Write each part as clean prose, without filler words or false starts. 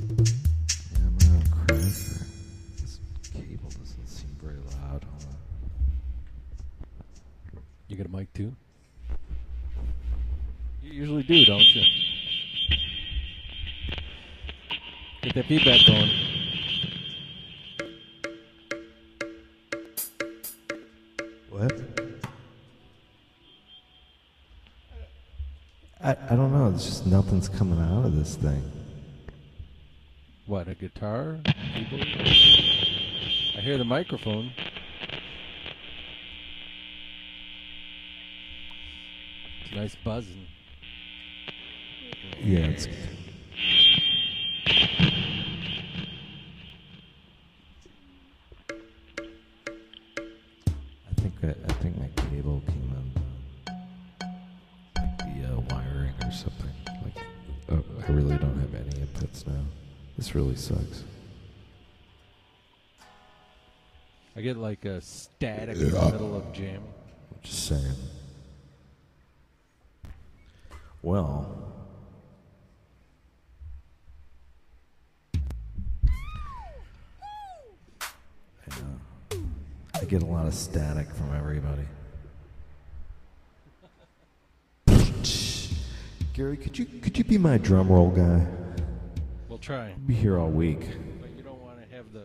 Yeah, I'm gonna crack her. This cable doesn't seem very loud. Hold on. You got a mic too? You usually do, don't you? Get that feedback going. What? I don't know. It's just nothing's coming out of this thing. What, a guitar? Keyboard? I hear the microphone. It's nice buzzing. Yeah, it's. I think my cable came undone. Like the wiring or something. Like, I really don't have any inputs now. This really sucks. I get like a static in the middle of jamming. Just saying. Well. I get a lot of static from everybody. Gary, could you be my drum roll guy? We'll try. I'll be here all week. But you don't want to have the...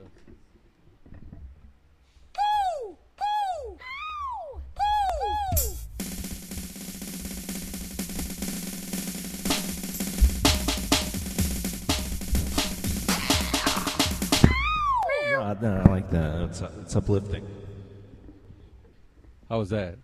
No, I like that. It's uplifting. How was that?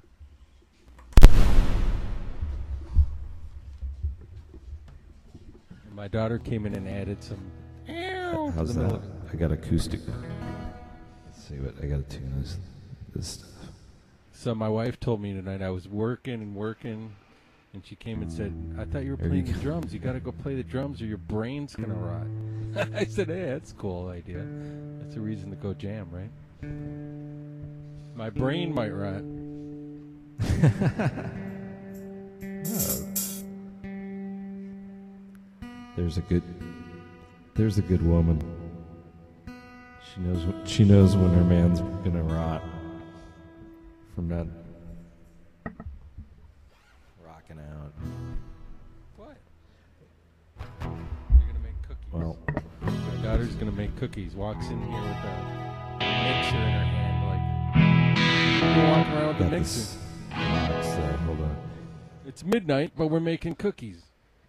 My daughter came in and added some... How's that? I got acoustic. Let's see what I got to tune this stuff. So my wife told me tonight I was working, and she came and said, I thought you were playing the drums. You got to go play the drums or your brain's going to rot. I said, hey, that's a cool idea. That's a reason to go jam, right? My brain might rot. There's a good woman. She knows when her man's gonna rot from not rocking out. What? You're gonna make cookies. Well, my daughter's gonna make cookies. Walks in here with a mixer in her hand, like walking around with the mixer. Hold on. It's midnight, but we're making cookies.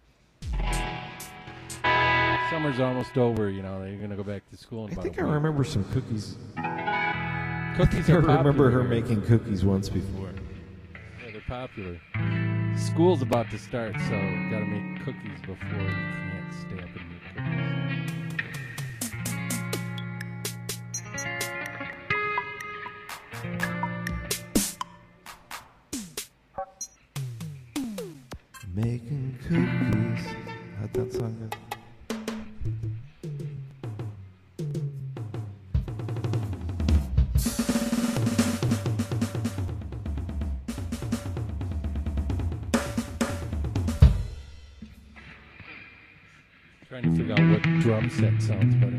Summer's almost over, you know. They're gonna go back to school in about a week. I remember some cookies. Cookies I are popular. remember her making cookies once before. Yeah, they're popular. School's about to start, so gotta make cookies before you can't stay up and make cookies. Making cookies. How'd that song go? Trying to figure out what drum set sounds better.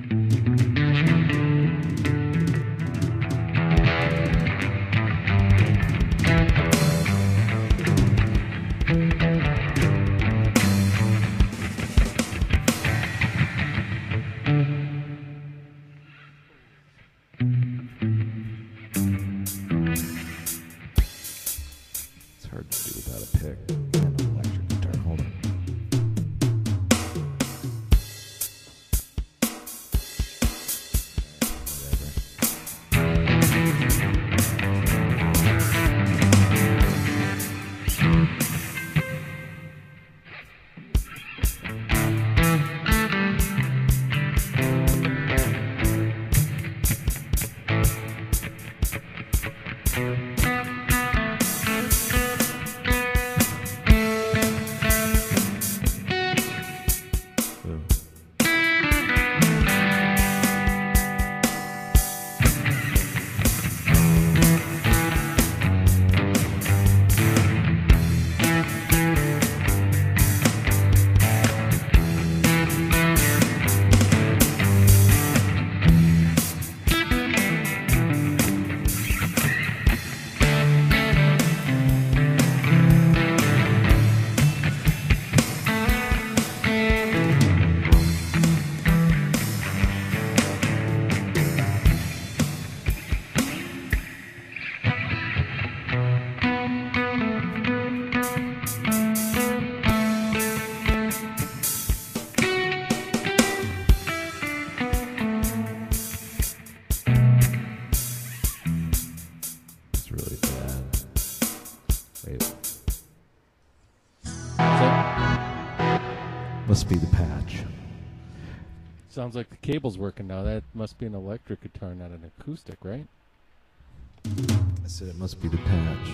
It's hard to do without a pick and an electric guitar. Hold on. must be the patch. Sounds like the cable's working now. That must be an electric guitar, not an acoustic, right? I said it must be the patch.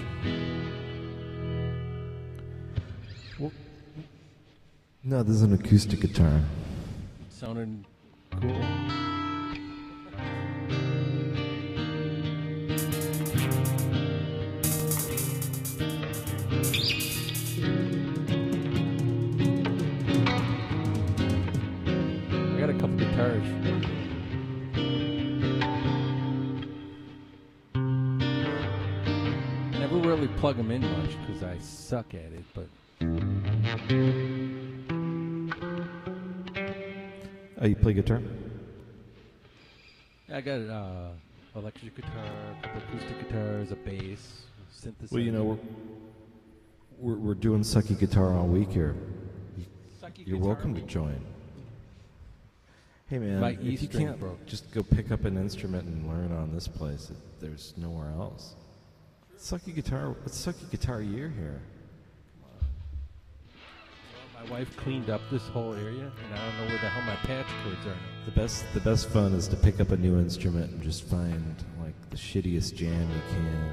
Well, no, this is an acoustic guitar. Sounded cool. I got a couple guitars. Never really plug them in much because I suck at it, but Oh, you play guitar? I got electric guitar, a couple acoustic guitars, a bass, synthesizer. Well, you know, we're doing Sucky Guitar all week here. You're welcome to join. Hey man, My if E you string can't broke. just go pick up an instrument and learn on this place, there's nowhere else. Sucky Guitar, it's Sucky Guitar year here. My wife cleaned up this whole area, and I don't know where the hell my patch cords are now. The best fun is to pick up a new instrument and just find like the shittiest jam you can.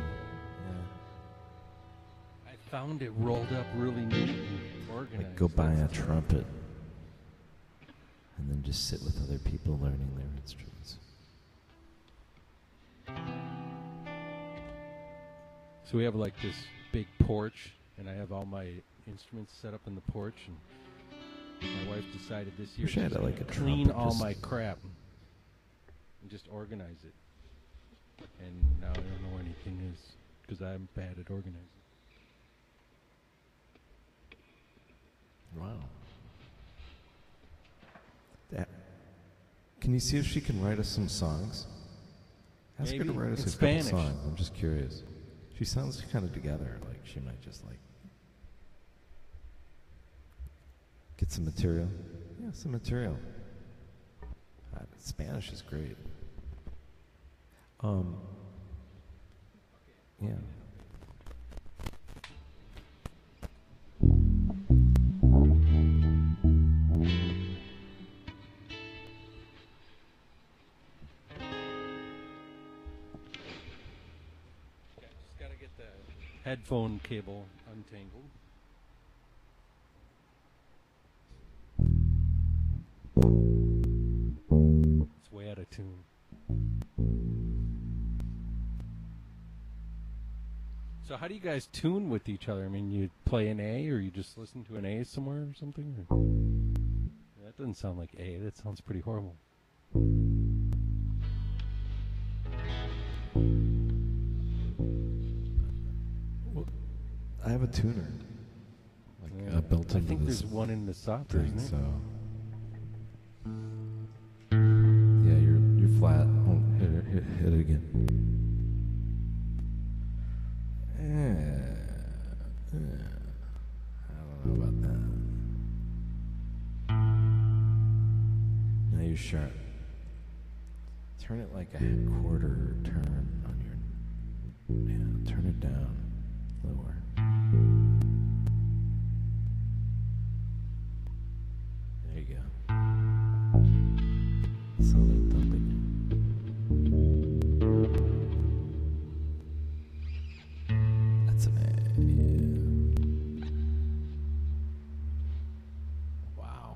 I found it rolled up really neat and organized. Like go buy a That's- trumpet and then just sit with other people learning their instruments. So we have like this big porch, and I have all my instruments set up in the porch, and my wife decided this year Wish I had she's like gonna a clean trumpet, all just- my crap and just organize it. And now I don't know where anything is because I'm bad at organizing. Wow. Can you see if she can write us some songs? Ask her Maybe. to write us In a Spanish. couple songs. I'm just curious. She sounds kind of together. Like she might just like get some material. Yeah, some material. Spanish is great. Yeah. Just gotta get the headphone cable untangled. It's way out of tune. So how do you guys tune with each other? I mean, you play an A, or you just listen to an A somewhere or something? Or? That doesn't sound like A. That sounds pretty horrible. I have a tuner. Yeah. Built I into think this there's one in the software, thing, isn't so. it? Yeah, you're flat. Oh, hit it again. I don't know about that. Now you're sharp. Turn it like a quarter turn on your. Yeah, turn it down lower. There you go. Solid thumping. That's an A. Yeah. Wow.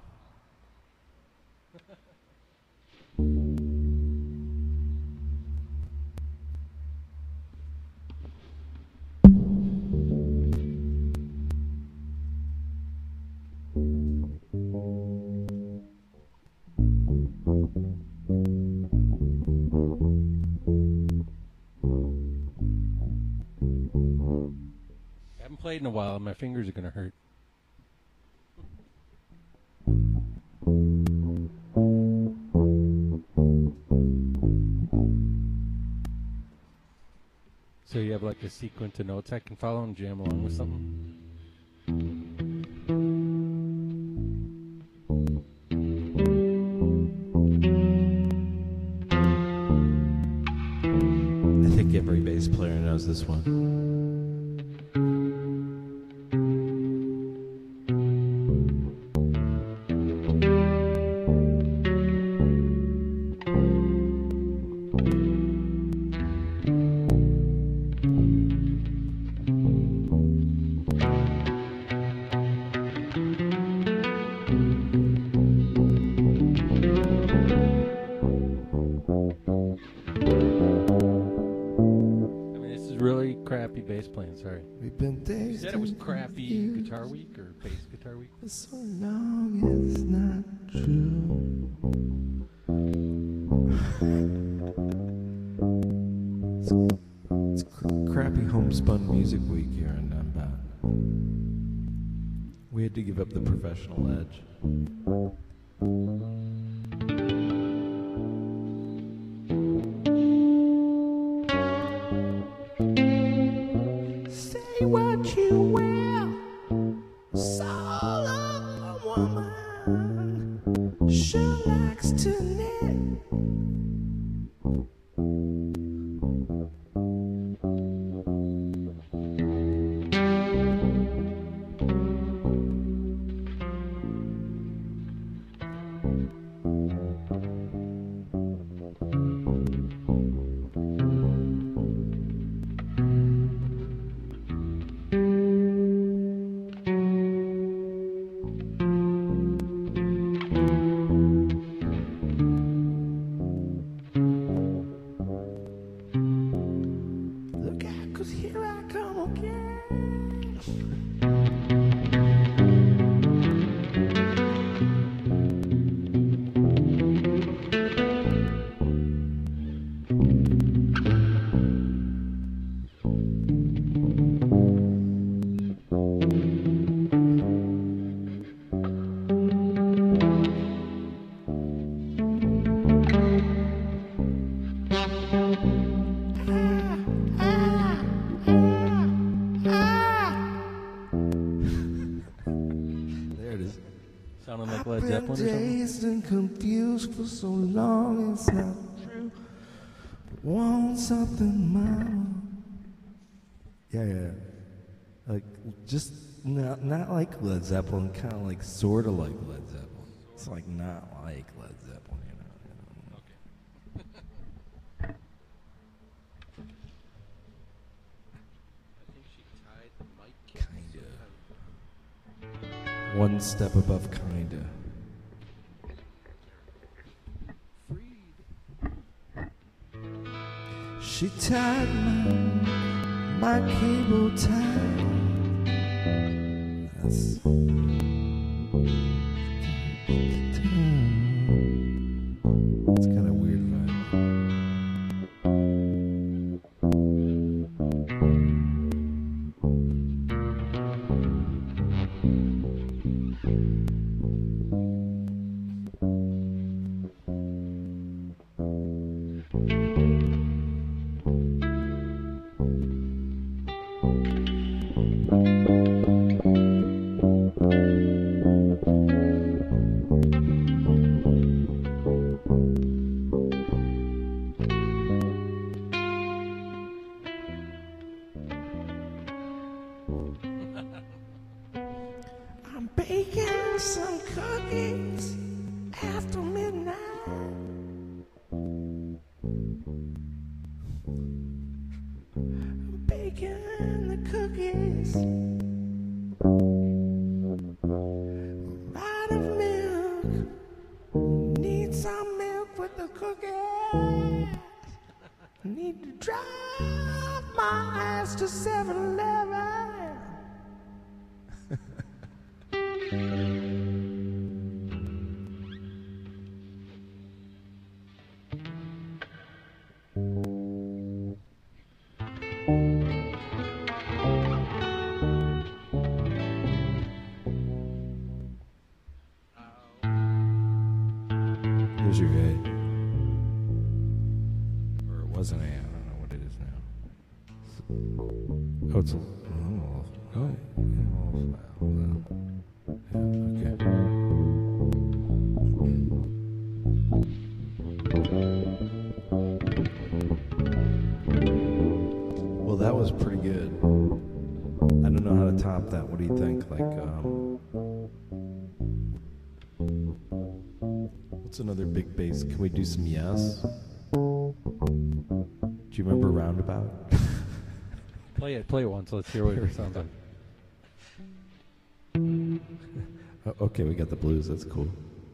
I haven't played in a while, and my fingers are going to hurt. So you have like a sequence of notes I can follow and jam along with something? I think every bass player knows this one. guys playing? Sorry. We've been You days. said it was crappy Guitar Week or bass Guitar Week? So long it's not true. It's crappy homespun music week here in Dunbat. We had to give up the professional edge. Say what you will, soul of a woman sure likes to knit. Look out, 'cause here I come again. There it is. Sounding like I've Led been Zeppelin or something? dazed and confused for so long, it's not true. Want something, mama? Yeah. Like, just not like Led Zeppelin, kind of like, sort of like Led Zeppelin. It's like not like Led Zeppelin, you know. I think she tied the mic. Kinda. One step above kinda. She tied my cable tie. That's it's kind of weird vibe. I'm baking some cookies after midnight. I'm baking the cookies out of milk. Need some milk with the cookies. Need to drive my ass to 7-Eleven. Here's your A. Or it was an A. I don't know what it is now. Oh, it's a. Oh, hold on. Yeah, okay. Well, that was pretty good. I don't know how to top that. What do you think? What's another big bass? Can we do some Yes? Do you remember Roundabout? Play it once. Let's hear what it sounds like. Okay, we got the blues. That's cool.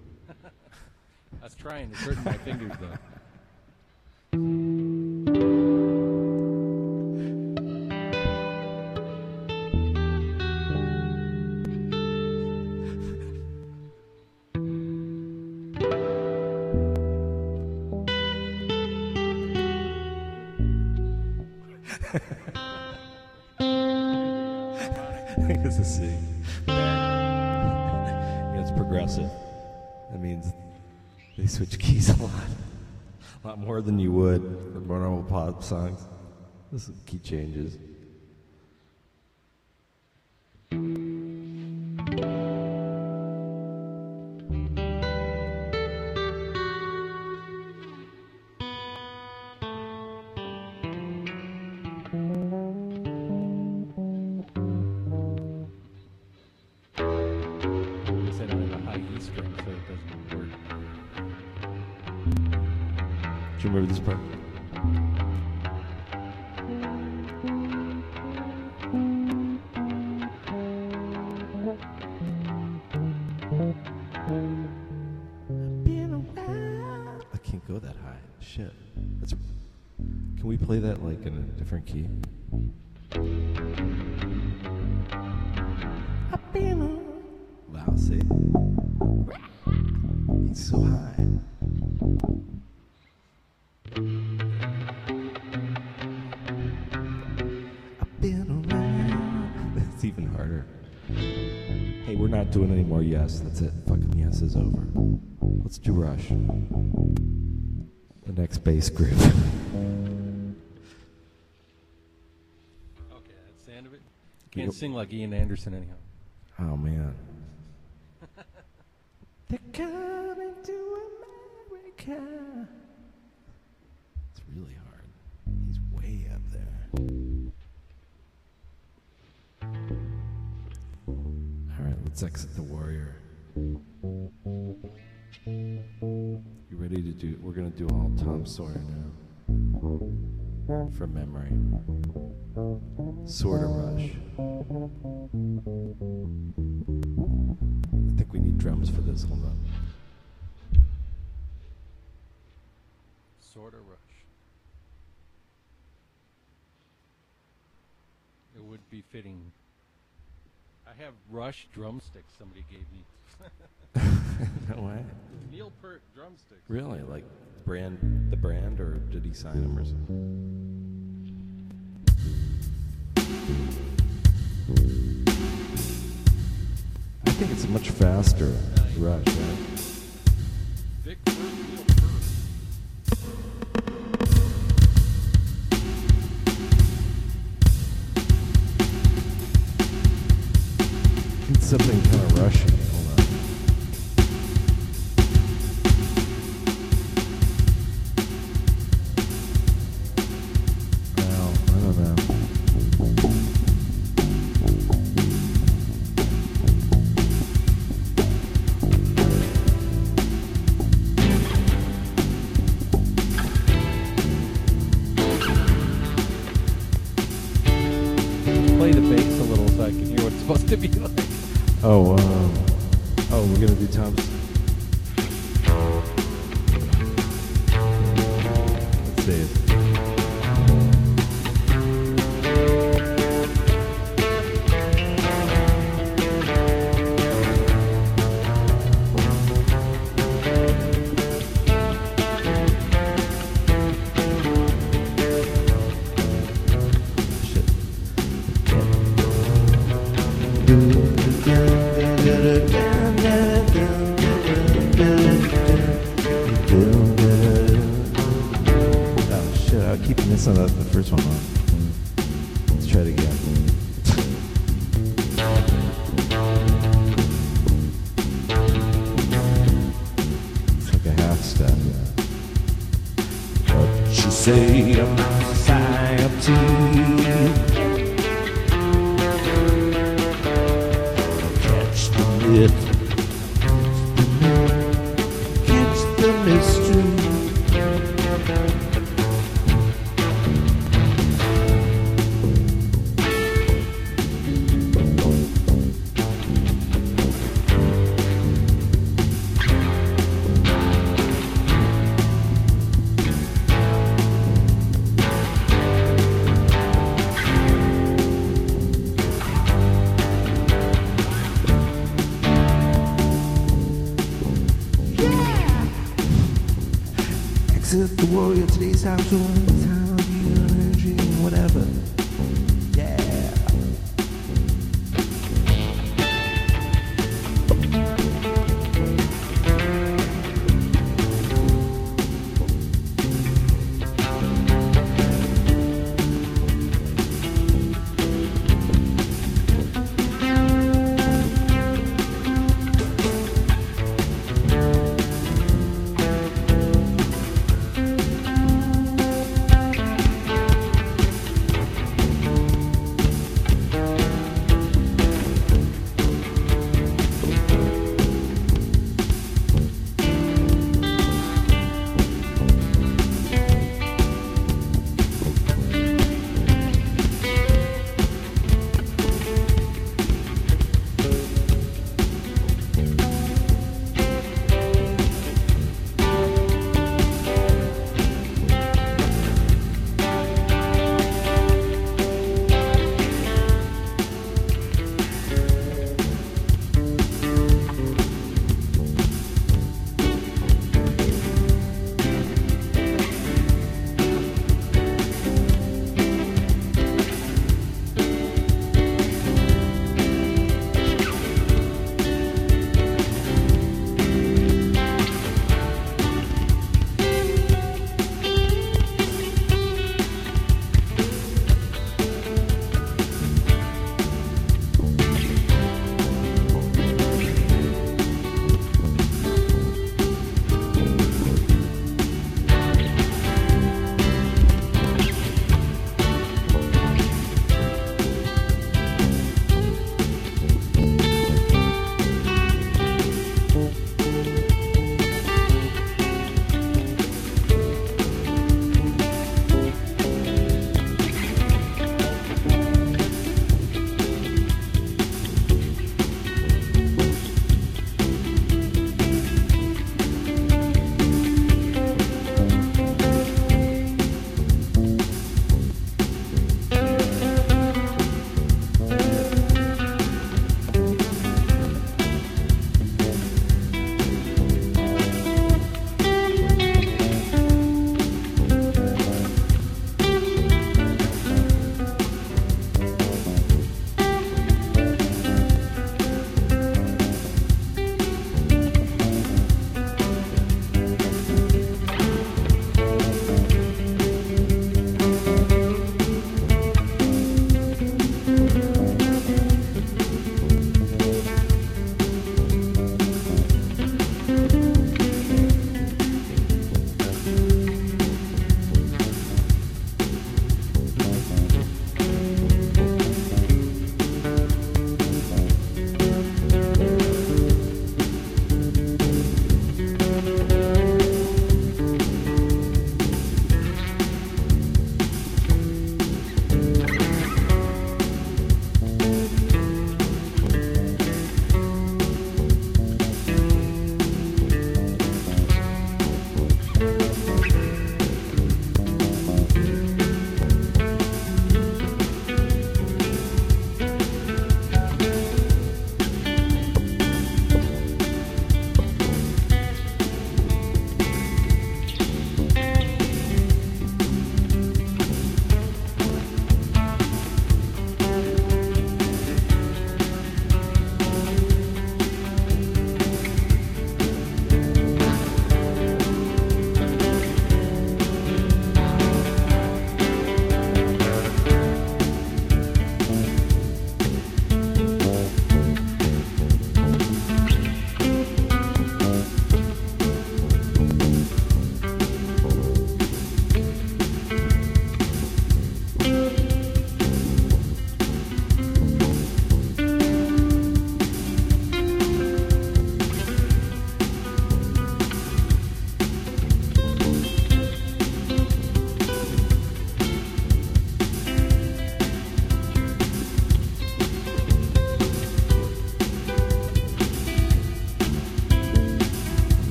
I was trying to shorten my fingers though. It's a C. Yeah, it's progressive. That means they switch keys a lot more than you would for normal pop songs. This is key changes. Do you remember this part? I can't go that high. Shit. Can we play that like in a different key? Wow, see? It's so high. It's even harder. Hey, we're not doing any more yes. That's it. Fucking yes is over. Let's do Rush. The next bass group. Okay, that's the end of it. You can't sing like Ian Anderson anyhow. Oh, man. They're coming to America. It's really hard. He's way up there. All right, let's exit the Warrior. You ready to do? We're gonna do all Tom Sawyer now, from memory. Sort of Rush. I think we need drums for this. Hold on. Sort of Rush. It would be fitting. I have Rush drumsticks somebody gave me. No way. Neil Peart drumsticks. Really? Like the brand, or did he sign them or something? I think it's a much faster Rush, right? Vic Firth, Neil Peart. It's something kind of Russian. Hold on. Well, I don't know. Play the bass a little so I can hear what it's supposed to be like. Oh, we're gonna do Tom's. Let's see it. I keep missing the first one on. Let's try it again. It's like a half step. What you say about society? Catch the myth. Catch the mystery. Exit the Warrior, today's house, time, energy, whatever.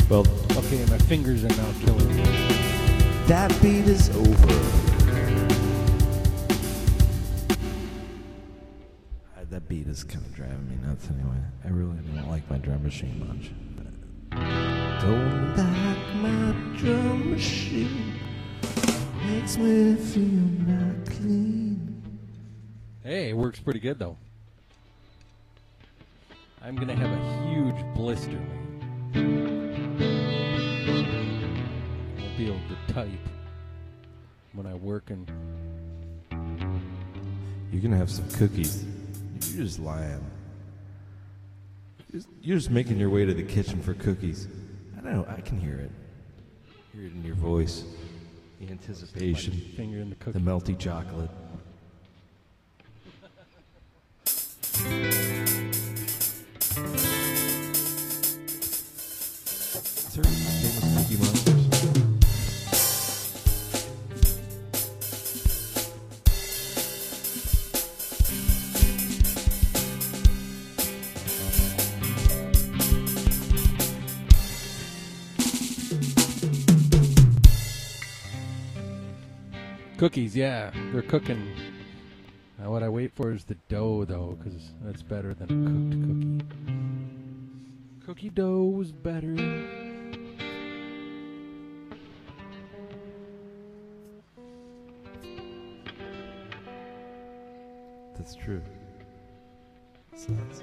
Well, Okay, my fingers are now killing me. that beat is over. That beat is kind of driving me nuts anyway. I really don't like my drum machine much. Don't like my drum machine. Makes me feel not clean. Hey, it works pretty good though. I'm gonna have a huge blister. I'll be able to type when I work and. You're gonna have some cookies. You're just lying. You're just making your way to the kitchen for cookies. I know. I can hear it. Hear it in your voice. The anticipation. Finger in the cookie. The melty chocolate. Is there famous Cookie Monsters? Cookies, yeah, they're cooking. Now what I wait for is the dough, though, because that's better than a cooked cookie. Cookie dough is better. That's true. That's nice.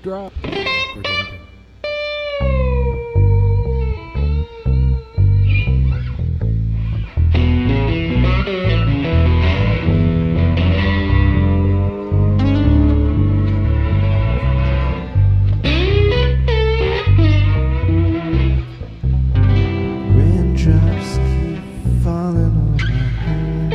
drop. Raindrops keep falling on my head.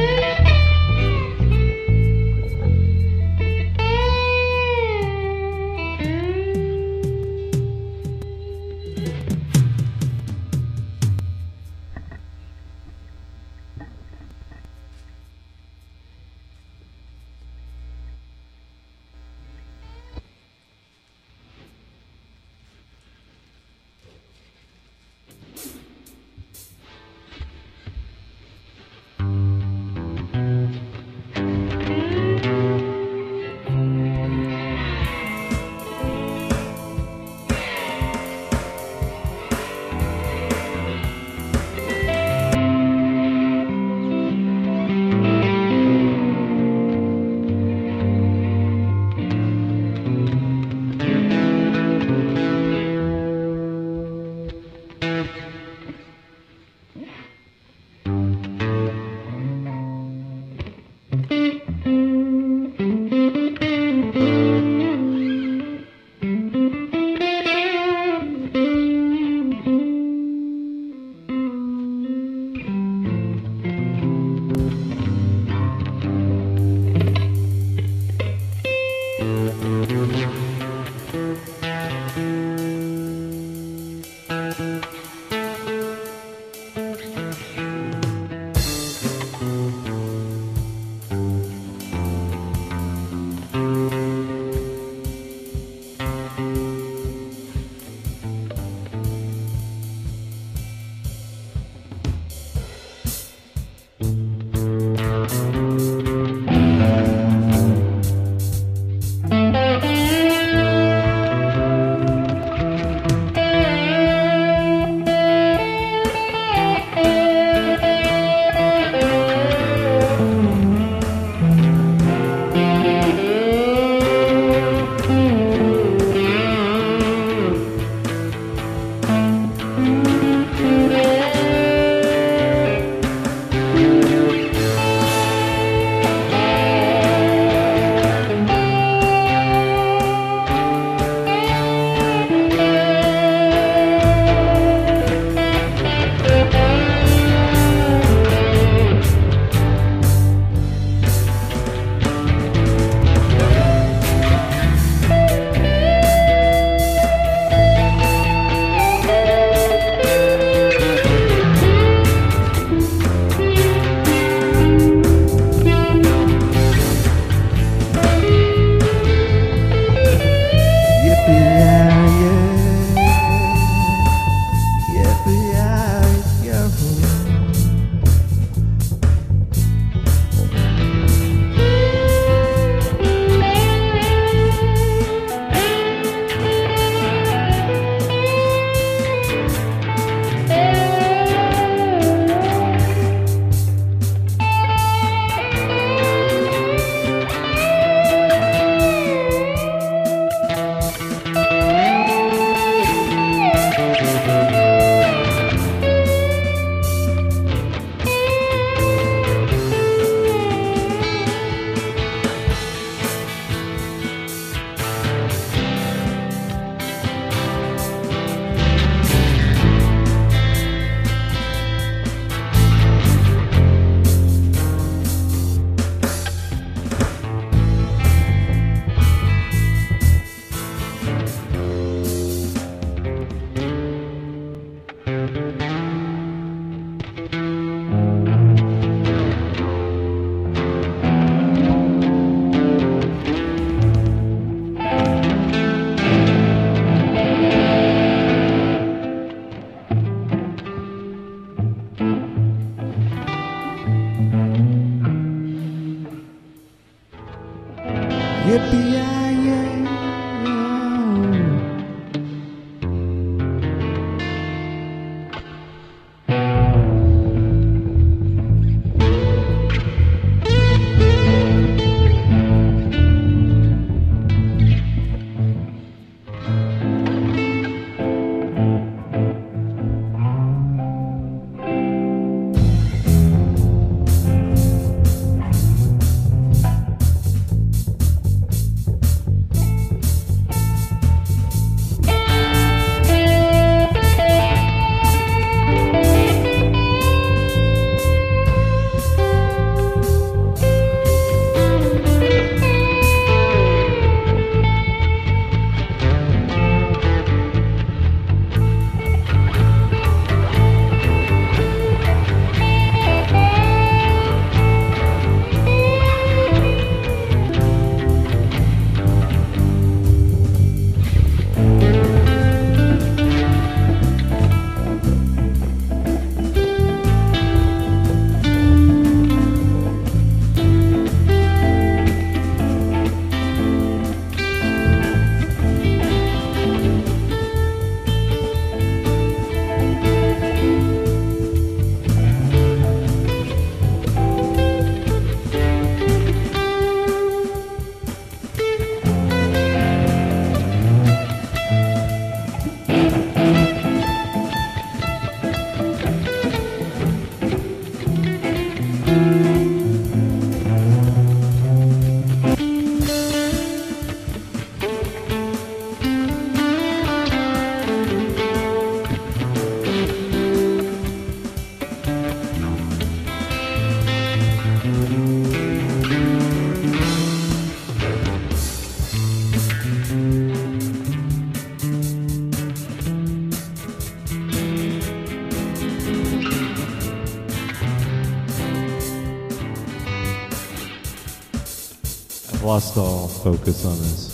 lost all focus on this.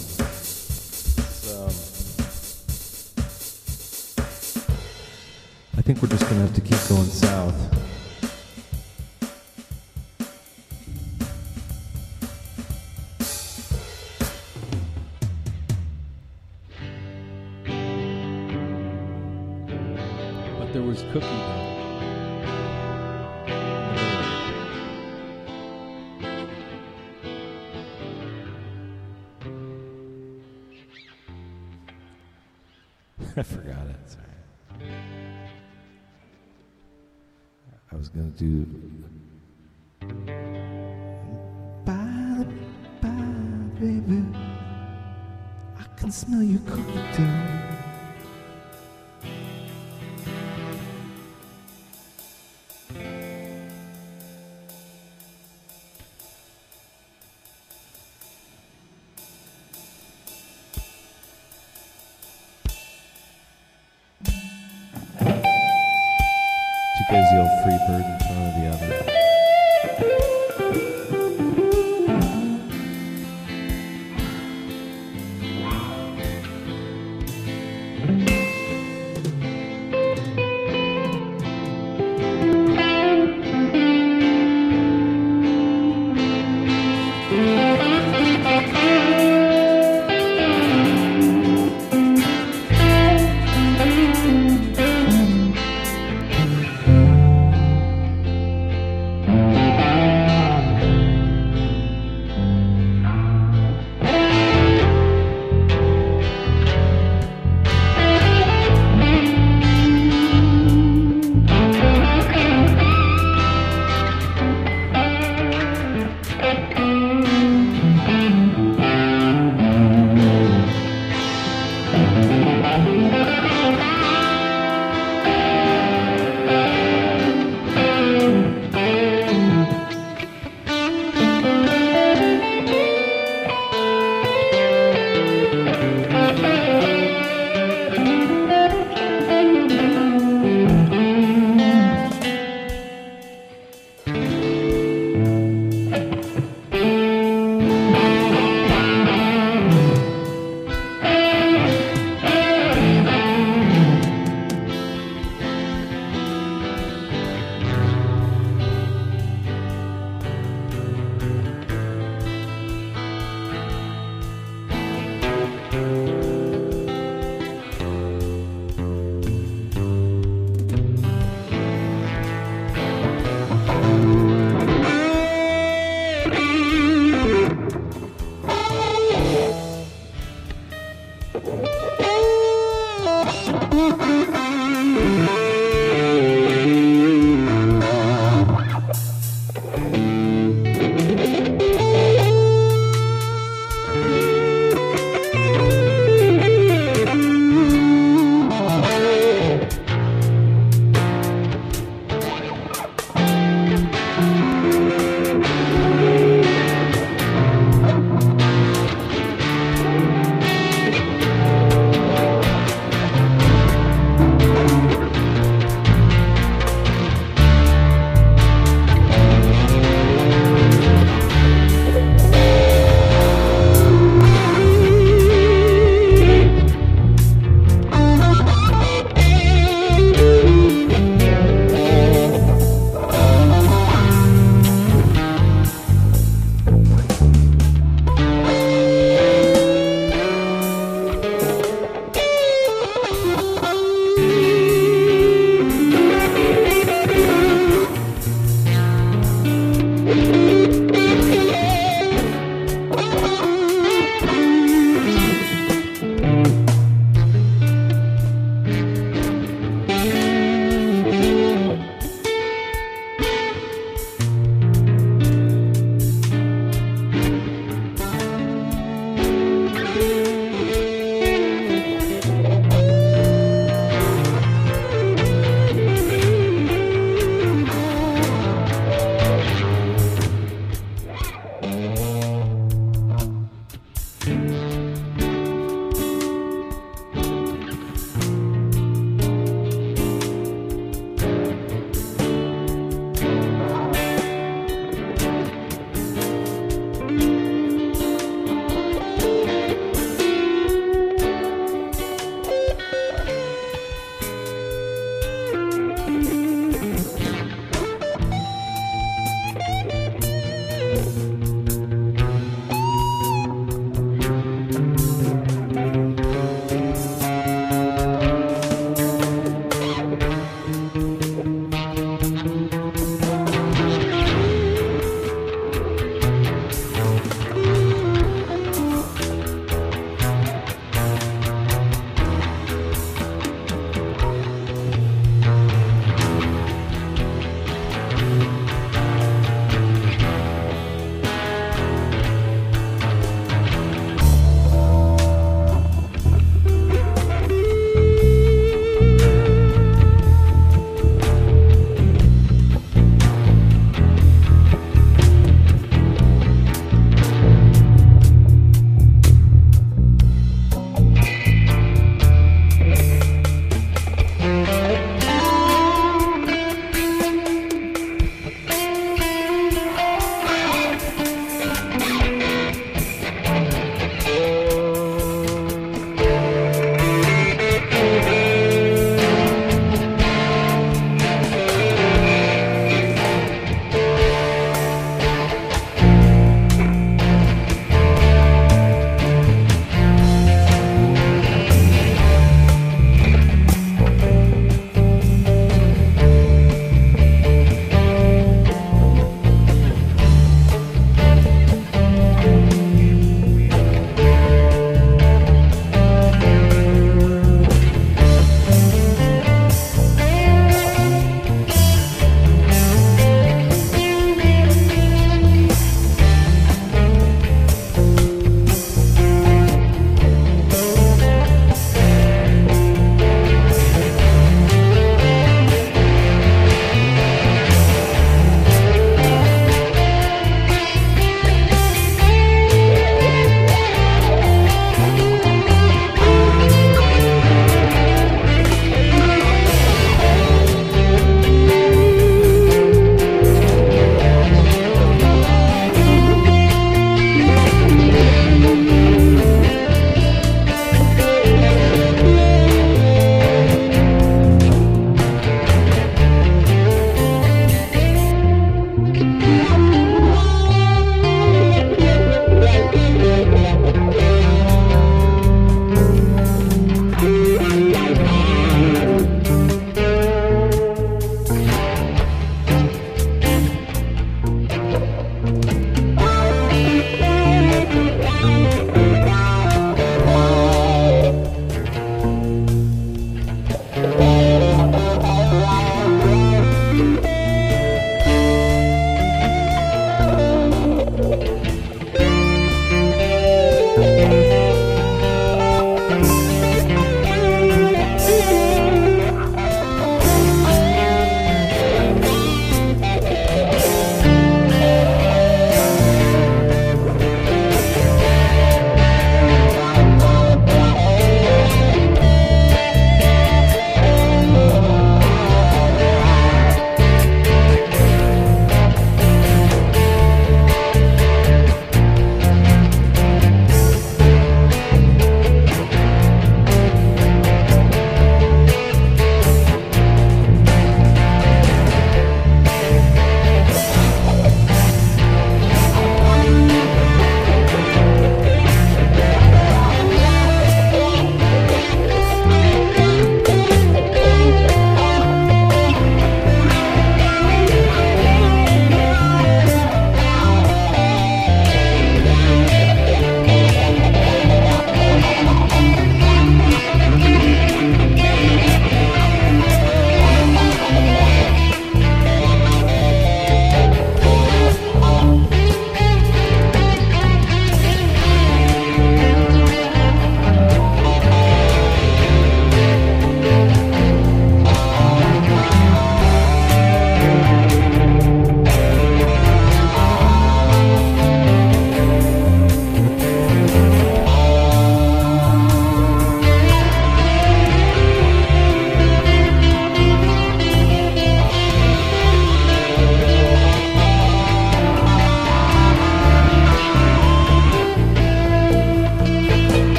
I think we're just gonna have to keep going south. But there was cookie dough. I forgot it. Sorry. I was gonna do. Bye, bye, baby. I can smell your cookie dough. You guys yell free bird in front of the oven.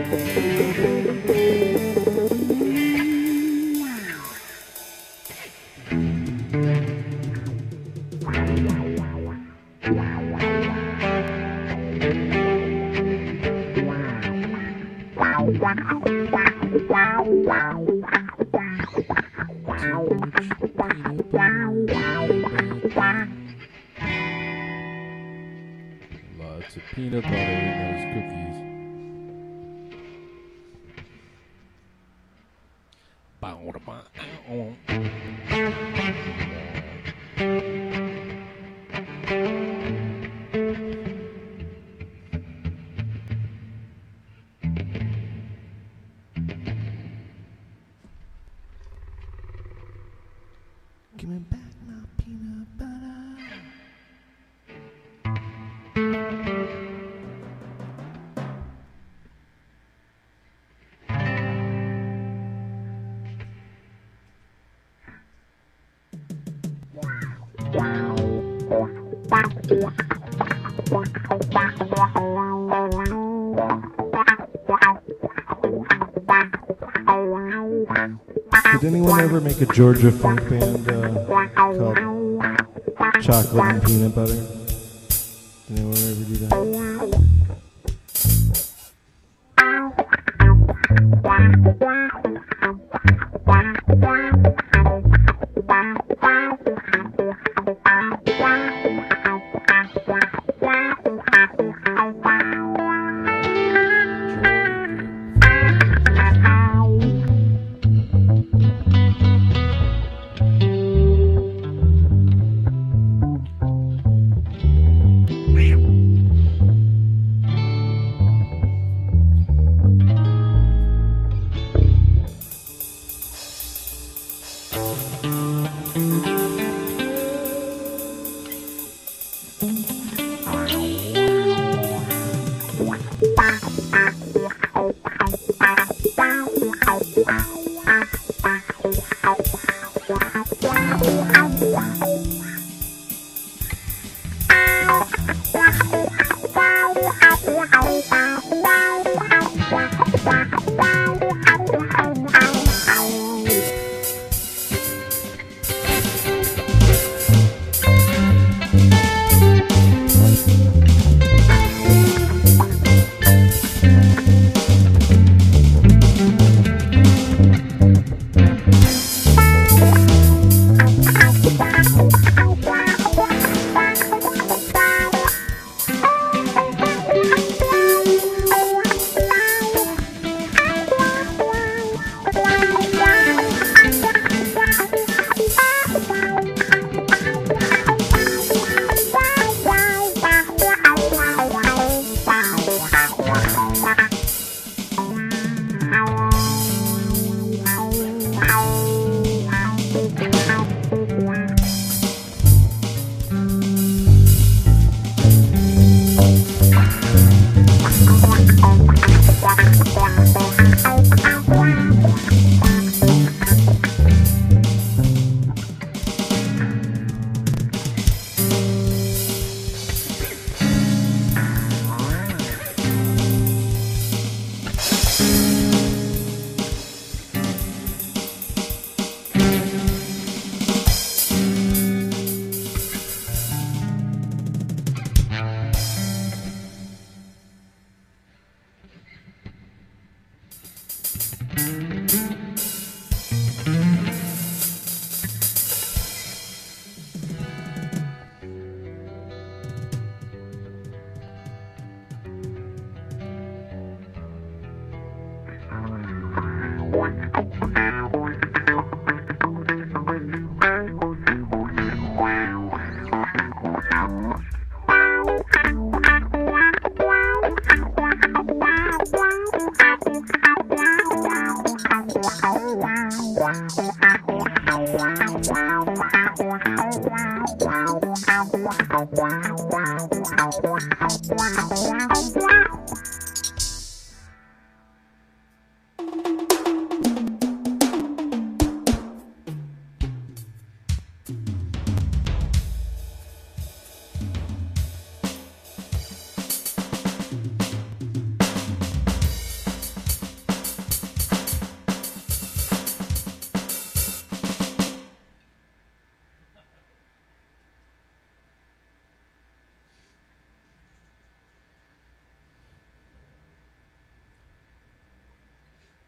Lots of peanut butter in those cookies. Give me back my peanut butter. Did anyone ever make a Georgia funk band called Chocolate and Peanut Butter? Did anyone ever do that?